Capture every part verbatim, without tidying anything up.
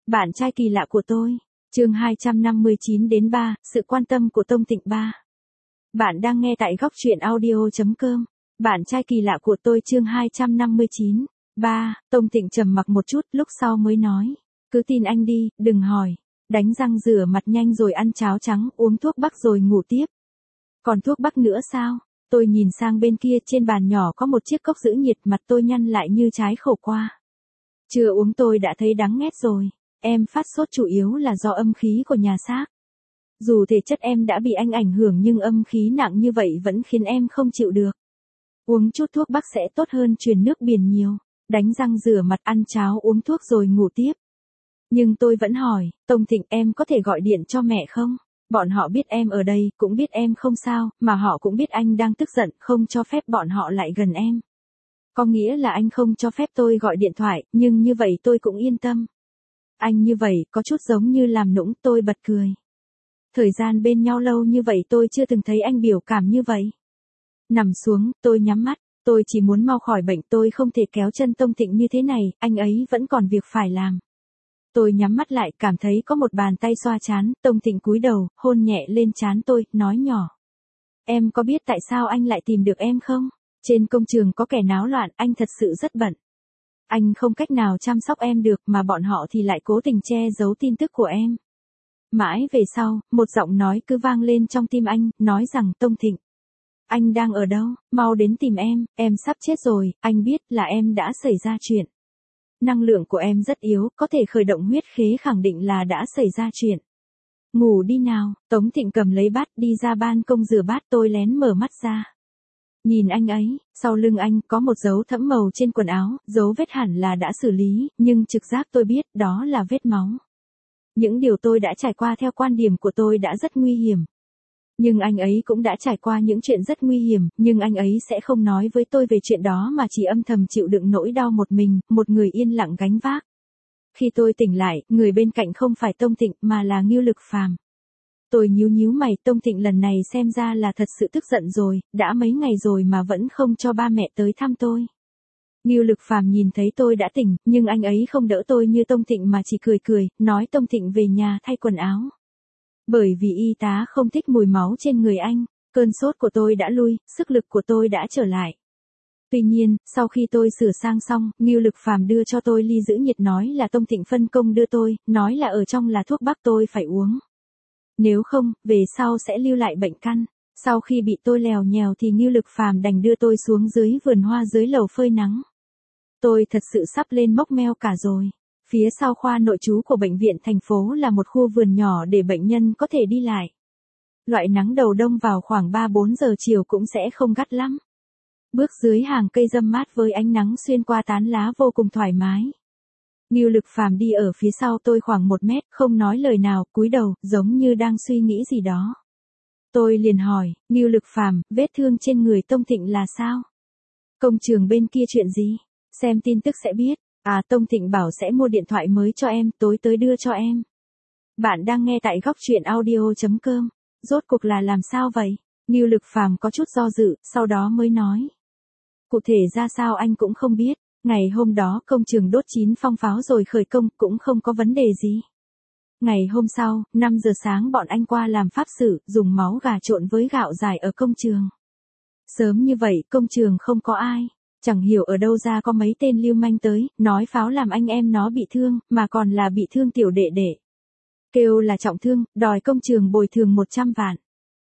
Bạn trai kỳ lạ của tôi. Chương hai trăm năm mươi chín đến ba, sự quan tâm của Tông Tịnh ba. Bạn đang nghe tại góc truyện audio chấm com. Bạn trai kỳ lạ của tôi chương hai trăm năm mươi chín. ba, Tông Tịnh trầm mặc một chút, lúc sau mới nói. Cứ tin anh đi, đừng hỏi. Đánh răng rửa mặt nhanh rồi ăn cháo trắng, uống thuốc bắc rồi ngủ tiếp. Còn thuốc bắc nữa sao? Tôi nhìn sang bên kia, trên bàn nhỏ có một chiếc cốc giữ nhiệt, mặt tôi nhăn lại như trái khổ qua. Chưa uống tôi đã thấy đắng nghét rồi. Em phát sốt chủ yếu là do âm khí của nhà xác. Dù thể chất em đã bị anh ảnh hưởng nhưng âm khí nặng như vậy vẫn khiến em không chịu được. Uống chút thuốc bắc sẽ tốt hơn truyền nước biển nhiều. Đánh răng rửa mặt ăn cháo uống thuốc rồi ngủ tiếp. Nhưng tôi vẫn hỏi, Tông Thịnh em có thể gọi điện cho mẹ không? Bọn họ biết em ở đây, cũng biết em không sao, mà họ cũng biết anh đang tức giận, không cho phép bọn họ lại gần em. Có nghĩa là anh không cho phép tôi gọi điện thoại, nhưng như vậy tôi cũng yên tâm. Anh như vậy, có chút giống như làm nũng, tôi bật cười. Thời gian bên nhau lâu như vậy tôi chưa từng thấy anh biểu cảm như vậy. Nằm xuống, tôi nhắm mắt, tôi chỉ muốn mau khỏi bệnh, tôi không thể kéo chân Tông Thịnh như thế này, anh ấy vẫn còn việc phải làm. Tôi nhắm mắt lại, cảm thấy có một bàn tay xoa trán, Tông Thịnh cúi đầu, hôn nhẹ lên trán tôi, nói nhỏ. Em có biết tại sao anh lại tìm được em không? Trên công trường có kẻ náo loạn, anh thật sự rất bận. Anh không cách nào chăm sóc em được mà bọn họ thì lại cố tình che giấu tin tức của em. Mãi về sau, một giọng nói cứ vang lên trong tim anh, nói rằng Tông Thịnh. Anh đang ở đâu? Mau đến tìm em, em sắp chết rồi, anh biết là em đã xảy ra chuyện. Năng lượng của em rất yếu, có thể khởi động huyết khế khẳng định là đã xảy ra chuyện. Ngủ đi nào, Tống Thịnh cầm lấy bát đi ra ban công rửa bát, tôi lén mở mắt ra. Nhìn anh ấy, sau lưng anh có một dấu thẫm màu trên quần áo, dấu vết hẳn là đã xử lý, nhưng trực giác tôi biết đó là vết máu. Những điều tôi đã trải qua theo quan điểm của tôi đã rất nguy hiểm. Nhưng anh ấy cũng đã trải qua những chuyện rất nguy hiểm, nhưng anh ấy sẽ không nói với tôi về chuyện đó mà chỉ âm thầm chịu đựng nỗi đau một mình, một người yên lặng gánh vác. Khi tôi tỉnh lại, người bên cạnh không phải Tông Thịnh mà là Ngưu Lực Phàm. Tôi nhíu nhíu mày, Tông Thịnh lần này xem ra là thật sự tức giận rồi, đã mấy ngày rồi mà vẫn không cho ba mẹ tới thăm tôi. Ngưu Lực Phàm nhìn thấy tôi đã tỉnh, nhưng anh ấy không đỡ tôi như Tông Thịnh mà chỉ cười cười, nói Tông Thịnh về nhà thay quần áo. Bởi vì y tá không thích mùi máu trên người anh, cơn sốt của tôi đã lui, sức lực của tôi đã trở lại. Tuy nhiên, sau khi tôi sửa sang xong, Ngưu Lực Phàm đưa cho tôi ly giữ nhiệt, nói là Tông Thịnh phân công đưa tôi, nói là ở trong là thuốc bắc tôi phải uống. Nếu không, về sau sẽ lưu lại bệnh căn. Sau khi bị tôi lèo nhèo thì Ngưu Lực Phàm đành đưa tôi xuống dưới vườn hoa dưới lầu phơi nắng. Tôi thật sự sắp lên mốc meo cả rồi. Phía sau khoa nội trú của bệnh viện thành phố là một khu vườn nhỏ để bệnh nhân có thể đi lại. Loại nắng đầu đông vào khoảng ba bốn giờ chiều cũng sẽ không gắt lắm. Bước dưới hàng cây râm mát với ánh nắng xuyên qua tán lá vô cùng thoải mái. Ngưu Lực Phàm đi ở phía sau tôi khoảng một mét, không nói lời nào, cúi đầu, giống như đang suy nghĩ gì đó. Tôi liền hỏi, Ngưu Lực Phàm, vết thương trên người Tông Thịnh là sao? Công trường bên kia chuyện gì? Xem tin tức sẽ biết. À, Tông Thịnh bảo sẽ mua điện thoại mới cho em, tối tới đưa cho em. Bạn đang nghe tại góc truyện audio chấm com. Rốt cuộc là làm sao vậy? Ngưu Lực Phàm có chút do dự, sau đó mới nói. Cụ thể ra sao anh cũng không biết. Ngày hôm đó công trường đốt chín phong pháo rồi khởi công, cũng không có vấn đề gì. Ngày hôm sau, năm giờ sáng bọn anh qua làm pháp sự, dùng máu gà trộn với gạo dài ở công trường. Sớm như vậy, công trường không có ai. Chẳng hiểu ở đâu ra có mấy tên lưu manh tới, nói pháo làm anh em nó bị thương, mà còn là bị thương tiểu đệ đệ. Kêu là trọng thương, đòi công trường bồi thường một trăm vạn.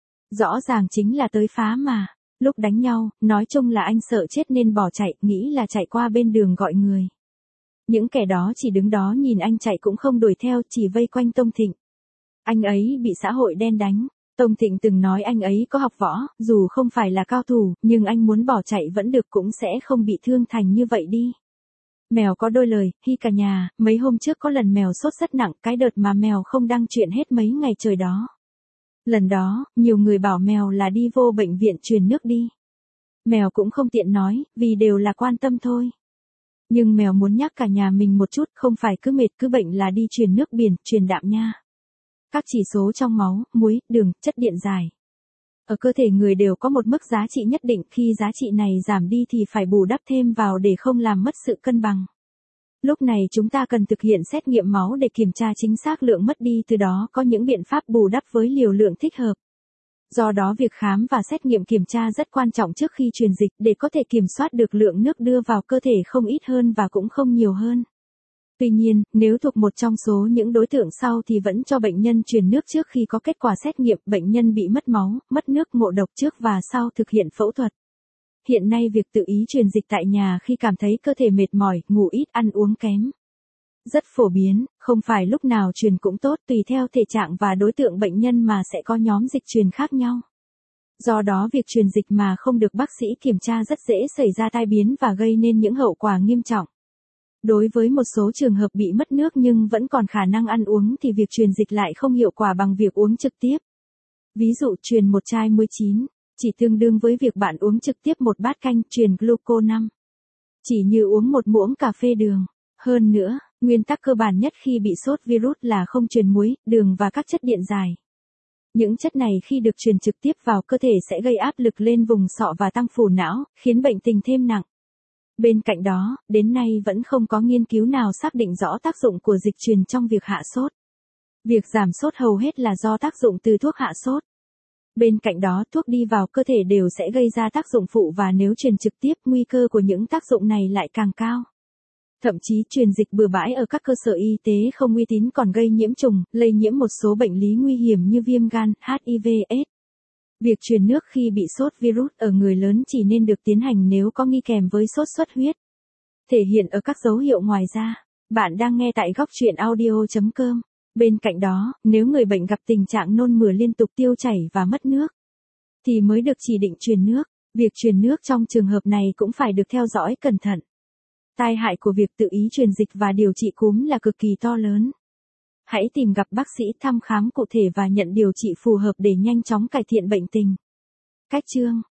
Rõ ràng chính là tới phá mà. Lúc đánh nhau, nói chung là anh sợ chết nên bỏ chạy, nghĩ là chạy qua bên đường gọi người. Những kẻ đó chỉ đứng đó nhìn anh chạy cũng không đuổi theo, chỉ vây quanh Tông Thịnh. Anh ấy bị xã hội đen đánh. Tông Thịnh từng nói anh ấy có học võ, dù không phải là cao thủ, nhưng anh muốn bỏ chạy vẫn được, cũng sẽ không bị thương thành như vậy đi. Mèo có đôi lời, hi cả nhà, mấy hôm trước có lần mèo sốt rất nặng, cái đợt mà mèo không đăng chuyện hết mấy ngày trời đó. Lần đó, nhiều người bảo mèo là đi vô bệnh viện truyền nước đi. Mèo cũng không tiện nói, vì đều là quan tâm thôi. Nhưng mèo muốn nhắc cả nhà mình một chút, không phải cứ mệt cứ bệnh là đi truyền nước biển, truyền đạm nha. Các chỉ số trong máu, muối, đường, chất điện giải ở cơ thể người đều có một mức giá trị nhất định, khi giá trị này giảm đi thì phải bù đắp thêm vào để không làm mất sự cân bằng. Lúc này chúng ta cần thực hiện xét nghiệm máu để kiểm tra chính xác lượng mất đi, từ đó có những biện pháp bù đắp với liều lượng thích hợp. Do đó việc khám và xét nghiệm kiểm tra rất quan trọng trước khi truyền dịch để có thể kiểm soát được lượng nước đưa vào cơ thể không ít hơn và cũng không nhiều hơn. Tuy nhiên, nếu thuộc một trong số những đối tượng sau thì vẫn cho bệnh nhân truyền nước trước khi có kết quả xét nghiệm, bệnh nhân bị mất máu, mất nước, ngộ độc trước và sau thực hiện phẫu thuật. Hiện nay việc tự ý truyền dịch tại nhà khi cảm thấy cơ thể mệt mỏi, ngủ ít, ăn uống kém rất phổ biến, không phải lúc nào truyền cũng tốt, tùy theo thể trạng và đối tượng bệnh nhân mà sẽ có nhóm dịch truyền khác nhau. Do đó việc truyền dịch mà không được bác sĩ kiểm tra rất dễ xảy ra tai biến và gây nên những hậu quả nghiêm trọng. Đối với một số trường hợp bị mất nước nhưng vẫn còn khả năng ăn uống thì việc truyền dịch lại không hiệu quả bằng việc uống trực tiếp. Ví dụ truyền một chai muối chín, chỉ tương đương với việc bạn uống trực tiếp một bát canh truyền gluco năm. Chỉ như uống một muỗng cà phê đường. Hơn nữa, nguyên tắc cơ bản nhất khi bị sốt virus là không truyền muối, đường và các chất điện giải. Những chất này khi được truyền trực tiếp vào cơ thể sẽ gây áp lực lên vùng sọ và tăng phù não, khiến bệnh tình thêm nặng. Bên cạnh đó, đến nay vẫn không có nghiên cứu nào xác định rõ tác dụng của dịch truyền trong việc hạ sốt. Việc giảm sốt hầu hết là do tác dụng từ thuốc hạ sốt. Bên cạnh đó, thuốc đi vào cơ thể đều sẽ gây ra tác dụng phụ và nếu truyền trực tiếp, nguy cơ của những tác dụng này lại càng cao. Thậm chí truyền dịch bừa bãi ở các cơ sở y tế không uy tín còn gây nhiễm trùng, lây nhiễm một số bệnh lý nguy hiểm như viêm gan, hát i vê ết. Việc truyền nước khi bị sốt virus ở người lớn chỉ nên được tiến hành nếu có nghi kèm với sốt xuất huyết. Thể hiện ở các dấu hiệu ngoài ra. Bạn đang nghe tại góc truyện audio chấm com. Bên cạnh đó, nếu người bệnh gặp tình trạng nôn mửa liên tục, tiêu chảy và mất nước, thì mới được chỉ định truyền nước. Việc truyền nước trong trường hợp này cũng phải được theo dõi cẩn thận. Tai hại của việc tự ý truyền dịch và điều trị cúm là cực kỳ to lớn. Hãy tìm gặp bác sĩ thăm khám cụ thể và nhận điều trị phù hợp để nhanh chóng cải thiện bệnh tình. Cách chương